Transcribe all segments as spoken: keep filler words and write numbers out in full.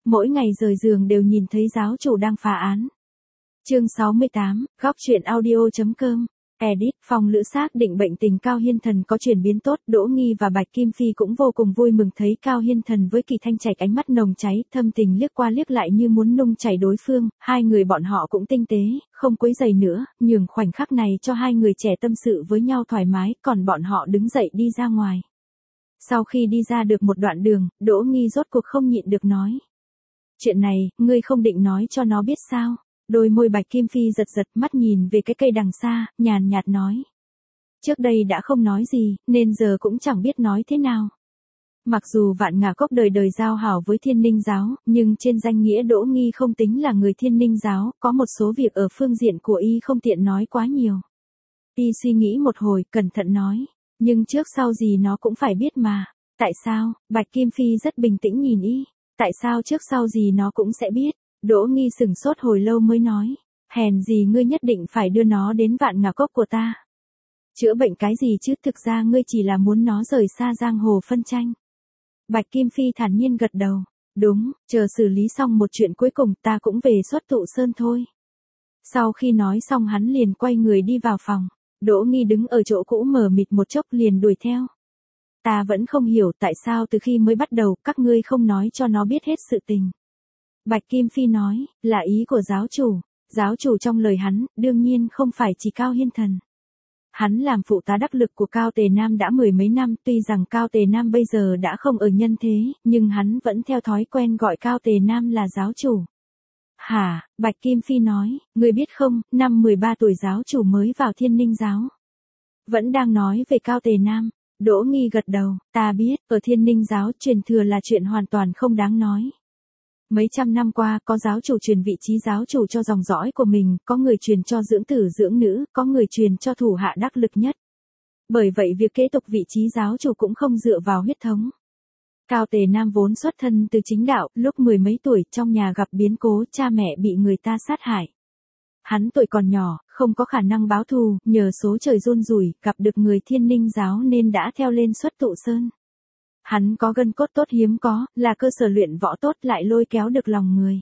mỗi ngày rời giường đều nhìn thấy giáo chủ đang phá án. Chương sáu mươi tám, góc truyện audio.com. Edit, Phong Lữ xác định bệnh tình Cao Hiên Thần có chuyển biến tốt, Đỗ Nghi và Bạch Kim Phi cũng vô cùng vui mừng thấy Cao Hiên Thần với Kỳ Thanh Trạch ánh mắt nồng cháy, thâm tình liếc qua liếc lại như muốn nung chảy đối phương, hai người bọn họ cũng tinh tế, không quấy rầy nữa, nhường khoảnh khắc này cho hai người trẻ tâm sự với nhau thoải mái, còn bọn họ đứng dậy đi ra ngoài. Sau khi đi ra được một đoạn đường, Đỗ Nghi rốt cuộc không nhịn được nói. Chuyện này, ngươi không định nói cho nó biết sao? Đôi môi Bạch Kim Phi giật giật, mắt nhìn về cái cây đằng xa, nhàn nhạt nói. Trước đây đã không nói gì, nên giờ cũng chẳng biết nói thế nào. Mặc dù Vạn Ngả Cốc đời đời giao hảo với Thiên Ninh giáo, nhưng trên danh nghĩa Đỗ Nghi không tính là người Thiên Ninh giáo, có một số việc ở phương diện của y không tiện nói quá nhiều. Y suy nghĩ một hồi, cẩn thận nói, nhưng trước sau gì nó cũng phải biết mà. Tại sao? Bạch Kim Phi rất bình tĩnh nhìn y. Tại sao trước sau gì nó cũng sẽ biết? Đỗ Nghi sừng sốt hồi lâu mới nói, hèn gì ngươi nhất định phải đưa nó đến Vạn Ngả Cốc của ta. Chữa bệnh cái gì chứ, thực ra ngươi chỉ là muốn nó rời xa giang hồ phân tranh. Bạch Kim Phi thản nhiên gật đầu, đúng, chờ xử lý xong một chuyện cuối cùng ta cũng về Xuất Tụ Sơn thôi. Sau khi nói xong hắn liền quay người đi vào phòng, Đỗ Nghi đứng ở chỗ cũ mờ mịt một chốc liền đuổi theo. Ta vẫn không hiểu tại sao từ khi mới bắt đầu các ngươi không nói cho nó biết hết sự tình. Bạch Kim Phi nói, là ý của giáo chủ. Giáo chủ trong lời hắn, đương nhiên không phải chỉ Cao Hiên Thần. Hắn làm phụ tá đắc lực của Cao Tề Nam đã mười mấy năm, tuy rằng Cao Tề Nam bây giờ đã không ở nhân thế, nhưng hắn vẫn theo thói quen gọi Cao Tề Nam là giáo chủ. Hả, Bạch Kim Phi nói, ngươi biết không, năm mười ba tuổi giáo chủ mới vào Thiên Ninh giáo. Vẫn đang nói về Cao Tề Nam. Đỗ Nghi gật đầu, ta biết, ở Thiên Ninh giáo truyền thừa là chuyện hoàn toàn không đáng nói. Mấy trăm năm qua, có giáo chủ truyền vị trí giáo chủ cho dòng dõi của mình, có người truyền cho dưỡng tử dưỡng nữ, có người truyền cho thủ hạ đắc lực nhất. Bởi vậy việc kế tục vị trí giáo chủ cũng không dựa vào huyết thống. Cao Tề Nam vốn xuất thân từ chính đạo, lúc mười mấy tuổi trong nhà gặp biến cố, cha mẹ bị người ta sát hại. Hắn tuổi còn nhỏ, không có khả năng báo thù, nhờ số trời run rủi, gặp được người Thiên Ninh giáo nên đã theo lên Xuất Tụ Sơn. Hắn có gân cốt tốt hiếm có, là cơ sở luyện võ tốt lại lôi kéo được lòng người.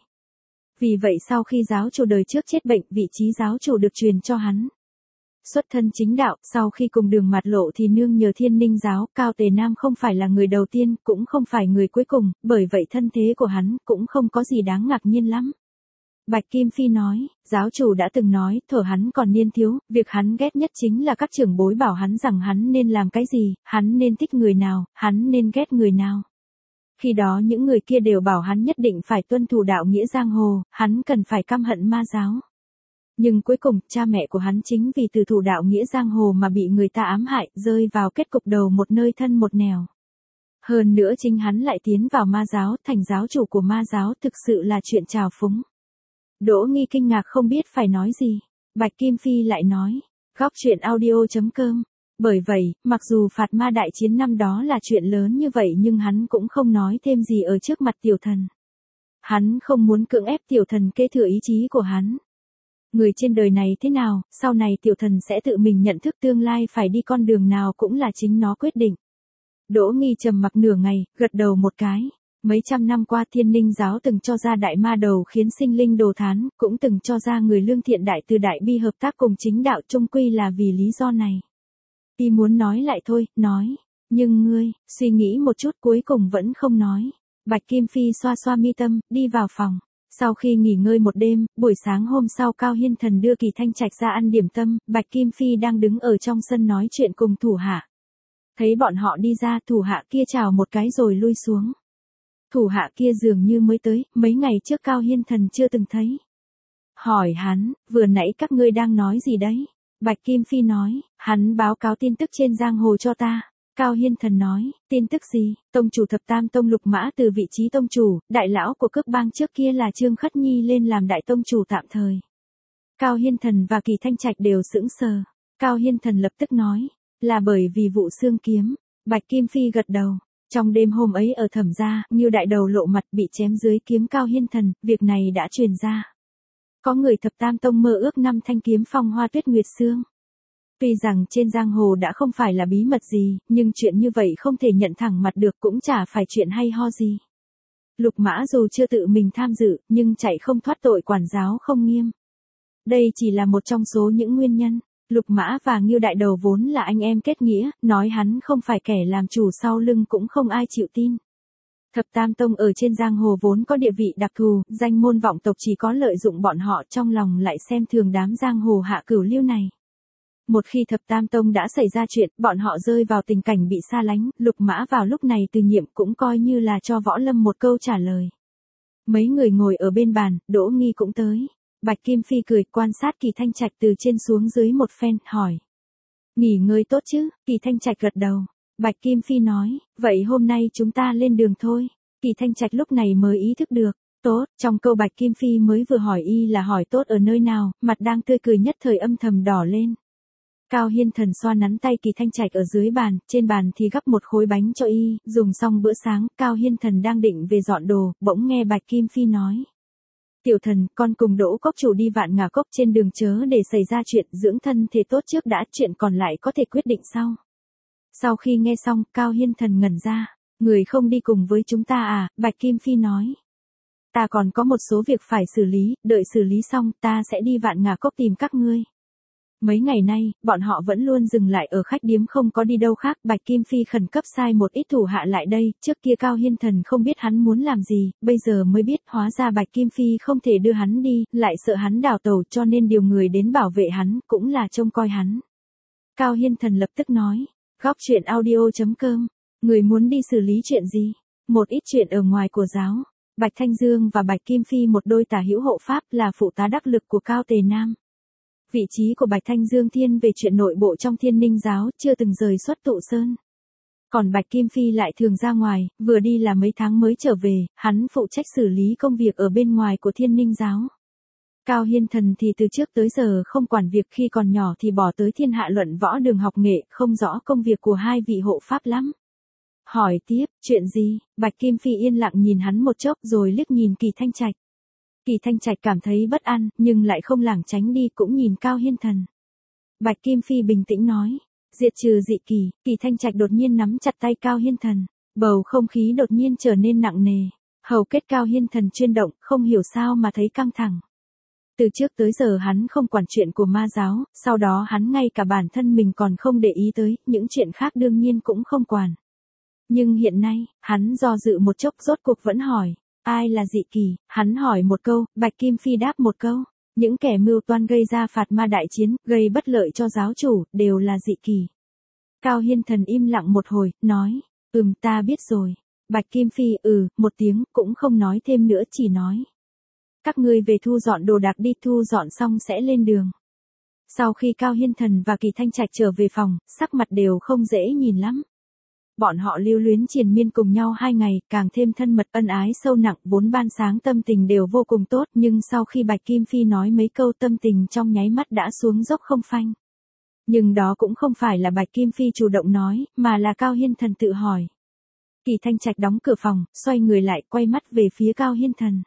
Vì vậy sau khi giáo chủ đời trước chết bệnh, vị trí giáo chủ được truyền cho hắn. Xuất thân chính đạo, sau khi cùng đường mặt lộ thì nương nhờ Thiên Ninh giáo, Cao Tề Nam không phải là người đầu tiên, cũng không phải người cuối cùng, bởi vậy thân thế của hắn cũng không có gì đáng ngạc nhiên lắm. Bạch Kim Phi nói, giáo chủ đã từng nói, thuở hắn còn niên thiếu, việc hắn ghét nhất chính là các trưởng bối bảo hắn rằng hắn nên làm cái gì, hắn nên thích người nào, hắn nên ghét người nào. Khi đó những người kia đều bảo hắn nhất định phải tuân thủ đạo nghĩa giang hồ, hắn cần phải căm hận ma giáo. Nhưng cuối cùng, cha mẹ của hắn chính vì từ thủ đạo nghĩa giang hồ mà bị người ta ám hại, rơi vào kết cục đầu một nơi thân một nẻo. Hơn nữa chính hắn lại tiến vào ma giáo, thành giáo chủ của ma giáo, thực sự là chuyện trào phúng. Đỗ Nghi kinh ngạc không biết phải nói gì. Bạch Kim Phi lại nói, góc truyện audio.com. Bởi vậy, mặc dù phạt ma đại chiến năm đó là chuyện lớn như vậy nhưng hắn cũng không nói thêm gì ở trước mặt tiểu thần. Hắn không muốn cưỡng ép tiểu thần kế thừa ý chí của hắn. Người trên đời này thế nào, sau này tiểu thần sẽ tự mình nhận thức tương lai phải đi con đường nào cũng là chính nó quyết định. Đỗ Nghi trầm mặc nửa ngày, gật đầu một cái. Mấy trăm năm qua Thiên Ninh giáo từng cho ra đại ma đầu khiến sinh linh đồ thán, cũng từng cho ra người lương thiện đại từ đại bi hợp tác cùng chính đạo, chung quy là vì lý do này. Y muốn nói lại thôi, nói, nhưng ngươi, suy nghĩ một chút cuối cùng vẫn không nói. Bạch Kim Phi xoa xoa mi tâm, đi vào phòng. Sau khi nghỉ ngơi một đêm, buổi sáng hôm sau Cao Hiên Thần đưa Kỳ Thanh Trạch ra ăn điểm tâm, Bạch Kim Phi đang đứng ở trong sân nói chuyện cùng thủ hạ. Thấy bọn họ đi ra, thủ hạ kia chào một cái rồi lui xuống. Thủ hạ kia dường như mới tới, mấy ngày trước Cao Hiên Thần chưa từng thấy. Hỏi hắn, vừa nãy các ngươi đang nói gì đấy? Bạch Kim Phi nói, hắn báo cáo tin tức trên giang hồ cho ta. Cao Hiên Thần nói, tin tức gì? Tông chủ Thập Tam Tông Lục Mã từ vị trí tông chủ, đại lão của cước bang trước kia là Trương Khất Nhi lên làm đại tông chủ tạm thời. Cao Hiên Thần và Kỳ Thanh Trạch đều sững sờ. Cao Hiên Thần lập tức nói, là bởi vì vụ xương kiếm. Bạch Kim Phi gật đầu. Trong đêm hôm ấy ở Thẩm gia, Ngưu đại đầu lộ mặt bị chém dưới kiếm Cao Hiên Thần, việc này đã truyền ra. Có người Thập Tam Tông mơ ước năm thanh kiếm Phong Hoa Tuyết Nguyệt Xương. Tuy rằng trên giang hồ đã không phải là bí mật gì, nhưng chuyện như vậy không thể nhận thẳng mặt được, cũng chả phải chuyện hay ho gì. Lục Mã dù chưa tự mình tham dự, nhưng chạy không thoát tội quản giáo không nghiêm. Đây chỉ là một trong số những nguyên nhân. Lục Mã và Ngưu Đại Đầu vốn là anh em kết nghĩa, nói hắn không phải kẻ làm chủ sau lưng cũng không ai chịu tin. Thập Tam Tông ở trên giang hồ vốn có địa vị đặc thù, danh môn vọng tộc chỉ có lợi dụng bọn họ, trong lòng lại xem thường đám giang hồ hạ cửu lưu này. Một khi Thập Tam Tông đã xảy ra chuyện, bọn họ rơi vào tình cảnh bị xa lánh, Lục Mã vào lúc này từ nhiệm cũng coi như là cho Võ Lâm một câu trả lời. Mấy người ngồi ở bên bàn, Đỗ Nghi cũng tới. Bạch Kim Phi cười quan sát Kỳ Thanh Trạch từ trên xuống dưới một phen, hỏi. Nghỉ ngơi tốt chứ? Kỳ Thanh Trạch gật đầu. Bạch Kim Phi nói, vậy hôm nay chúng ta lên đường thôi. Kỳ Thanh Trạch lúc này mới ý thức được. Tốt, trong câu Bạch Kim Phi mới vừa hỏi y là hỏi tốt ở nơi nào, mặt đang tươi cười nhất thời âm thầm đỏ lên. Cao Hiên Thần xoa nắn tay Kỳ Thanh Trạch ở dưới bàn, trên bàn thì gắp một khối bánh cho y, dùng xong bữa sáng, Cao Hiên Thần đang định về dọn đồ, bỗng nghe Bạch Kim Phi nói. Tiểu Thần, con cùng Đỗ Cốc chủ đi Vạn Ngà Cốc, trên đường chớ để xảy ra chuyện, dưỡng thân thể tốt trước đã, chuyện còn lại có thể quyết định sau. Sau khi nghe xong, Cao Hiên Thần ngẩn ra, người không đi cùng với chúng ta à? Bạch Kim Phi nói. Ta còn có một số việc phải xử lý, đợi xử lý xong, ta sẽ đi Vạn Ngà Cốc tìm các ngươi. Mấy ngày nay, bọn họ vẫn luôn dừng lại ở khách điếm không có đi đâu khác, Bạch Kim Phi khẩn cấp sai một ít thủ hạ lại đây, trước kia Cao Hiên Thần không biết hắn muốn làm gì, bây giờ mới biết hóa ra Bạch Kim Phi không thể đưa hắn đi, lại sợ hắn đào tẩu cho nên điều người đến bảo vệ hắn, cũng là trông coi hắn. Cao Hiên Thần lập tức nói, góc truyện audio chấm com, người muốn đi xử lý chuyện gì? Một ít chuyện ở ngoài của giáo. Bạch Thanh Dương và Bạch Kim Phi một đôi tả hữu hộ pháp là phụ tá đắc lực của Cao Tề Nam. Vị trí của Bạch Thanh Dương thiên về chuyện nội bộ trong Thiên Ninh giáo, chưa từng rời xuất Tụ Sơn. Còn Bạch Kim Phi lại thường ra ngoài, vừa đi là mấy tháng mới trở về, hắn phụ trách xử lý công việc ở bên ngoài của Thiên Ninh giáo. Cao Hiên Thần thì từ trước tới giờ không quản việc, khi còn nhỏ thì bỏ tới Thiên Hạ Luận Võ đường học nghệ, không rõ công việc của hai vị hộ pháp lắm. Hỏi tiếp, chuyện gì? Bạch Kim Phi yên lặng nhìn hắn một chốc rồi liếc nhìn Kỳ Thanh Trạch. Kỳ Thanh Trạch cảm thấy bất an, nhưng lại không lảng tránh đi, cũng nhìn Cao Hiên Thần. Bạch Kim Phi bình tĩnh nói, diệt trừ dị kỳ. Kỳ Thanh Trạch đột nhiên nắm chặt tay Cao Hiên Thần, bầu không khí đột nhiên trở nên nặng nề, hầu kết Cao Hiên Thần chuyên động, không hiểu sao mà thấy căng thẳng. Từ trước tới giờ hắn không quản chuyện của ma giáo, sau đó hắn ngay cả bản thân mình còn không để ý tới, những chuyện khác đương nhiên cũng không quản. Nhưng hiện nay, hắn do dự một chốc rốt cuộc vẫn hỏi. Ai là dị kỳ? Hắn hỏi một câu, Bạch Kim Phi đáp một câu. Những kẻ mưu toan gây ra phạt ma đại chiến, gây bất lợi cho giáo chủ, đều là dị kỳ. Cao Hiên Thần im lặng một hồi, nói, ừm ta biết rồi. Bạch Kim Phi ừ, một tiếng, cũng không nói thêm nữa, chỉ nói. Các ngươi về thu dọn đồ đạc đi, thu dọn xong sẽ lên đường. Sau khi Cao Hiên Thần và Kỳ Thanh Trạch trở về phòng, sắc mặt đều không dễ nhìn lắm. Bọn họ lưu luyến triền miên cùng nhau hai ngày, càng thêm thân mật ân ái sâu nặng, vốn ban sáng tâm tình đều vô cùng tốt, nhưng sau khi Bạch Kim Phi nói mấy câu tâm tình trong nháy mắt đã xuống dốc không phanh. Nhưng đó cũng không phải là Bạch Kim Phi chủ động nói, mà là Cao Hiên Thần tự hỏi. Kỳ Thanh Trạch đóng cửa phòng, xoay người lại, quay mắt về phía Cao Hiên Thần.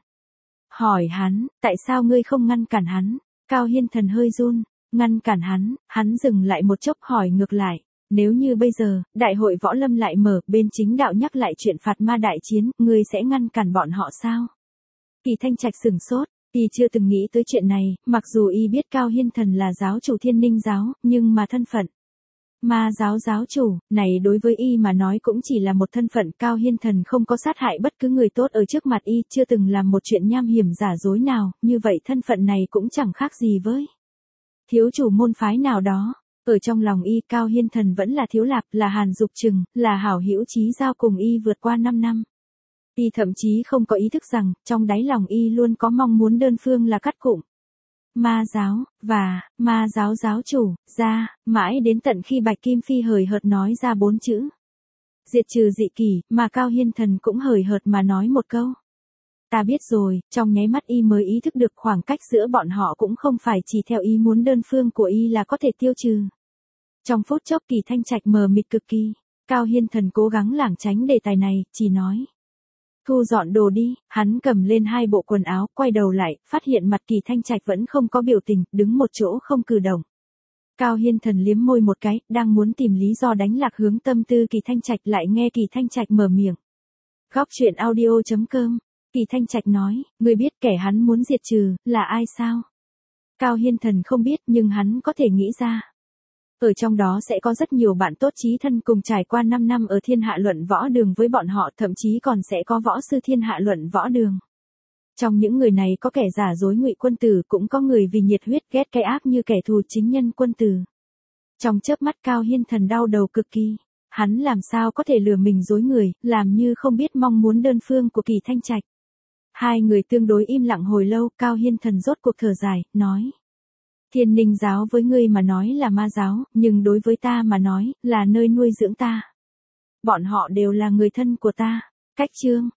Hỏi hắn, tại sao ngươi không ngăn cản hắn? Cao Hiên Thần hơi run, ngăn cản hắn, hắn dừng lại một chốc hỏi ngược lại. Nếu như bây giờ, đại hội võ lâm lại mở, bên chính đạo nhắc lại chuyện phạt ma đại chiến, ngươi sẽ ngăn cản bọn họ sao? Kỳ Thanh Trạch sửng sốt, y chưa từng nghĩ tới chuyện này, mặc dù y biết Cao Hiên Thần là giáo chủ Thiên Ninh giáo, nhưng mà thân phận ma giáo giáo chủ, này đối với y mà nói cũng chỉ là một thân phận. Cao Hiên Thần không có sát hại bất cứ người tốt ở trước mặt y, chưa từng làm một chuyện nham hiểm giả dối nào, như vậy thân phận này cũng chẳng khác gì với thiếu chủ môn phái nào đó. Ở trong lòng y, Cao Hiên Thần vẫn là Thiếu Lạp, là Hàn Dục Trừng, là hảo hữu chí giao cùng y vượt qua năm năm. Y thậm chí không có ý thức rằng, trong đáy lòng y luôn có mong muốn đơn phương là cắt cụm ma giáo, và ma giáo giáo chủ, ra, mãi đến tận khi Bạch Kim Phi hời hợt nói ra bốn chữ. Diệt trừ dị kỳ, mà Cao Hiên Thần cũng hời hợt mà nói một câu. Ta biết rồi, trong nháy mắt y mới ý thức được khoảng cách giữa bọn họ cũng không phải chỉ theo ý muốn đơn phương của y là có thể tiêu trừ. Trong phút chốc Kỳ Thanh Trạch mờ mịt cực kỳ, Cao Hiên Thần cố gắng lảng tránh đề tài này, chỉ nói. Thu dọn đồ đi, hắn cầm lên hai bộ quần áo, quay đầu lại, phát hiện mặt Kỳ Thanh Trạch vẫn không có biểu tình, đứng một chỗ không cử động. Cao Hiên Thần liếm môi một cái, đang muốn tìm lý do đánh lạc hướng tâm tư Kỳ Thanh Trạch, lại nghe Kỳ Thanh Trạch mở miệng. Góc truyện audio chấm com Kỳ Thanh Trạch nói, ngươi biết kẻ hắn muốn diệt trừ, là ai sao? Cao Hiên Thần không biết nhưng hắn có thể nghĩ ra. Ở trong đó sẽ có rất nhiều bạn tốt chí thân cùng trải qua năm năm ở thiên hạ luận võ đường với bọn họ, thậm chí còn sẽ có võ sư thiên hạ luận võ đường. Trong những người này có kẻ giả dối ngụy quân tử, cũng có người vì nhiệt huyết ghét cái ác như kẻ thù chính nhân quân tử. Trong chớp mắt Cao Hiên Thần đau đầu cực kỳ. Hắn làm sao có thể lừa mình dối người, làm như không biết mong muốn đơn phương của Kỳ Thanh Trạch. Hai người tương đối im lặng hồi lâu, Cao Hiên Thần rốt cuộc thở dài, nói. Thiên Ninh giáo với ngươi mà nói là ma giáo, nhưng đối với ta mà nói, là nơi nuôi dưỡng ta. Bọn họ đều là người thân của ta. Cách chương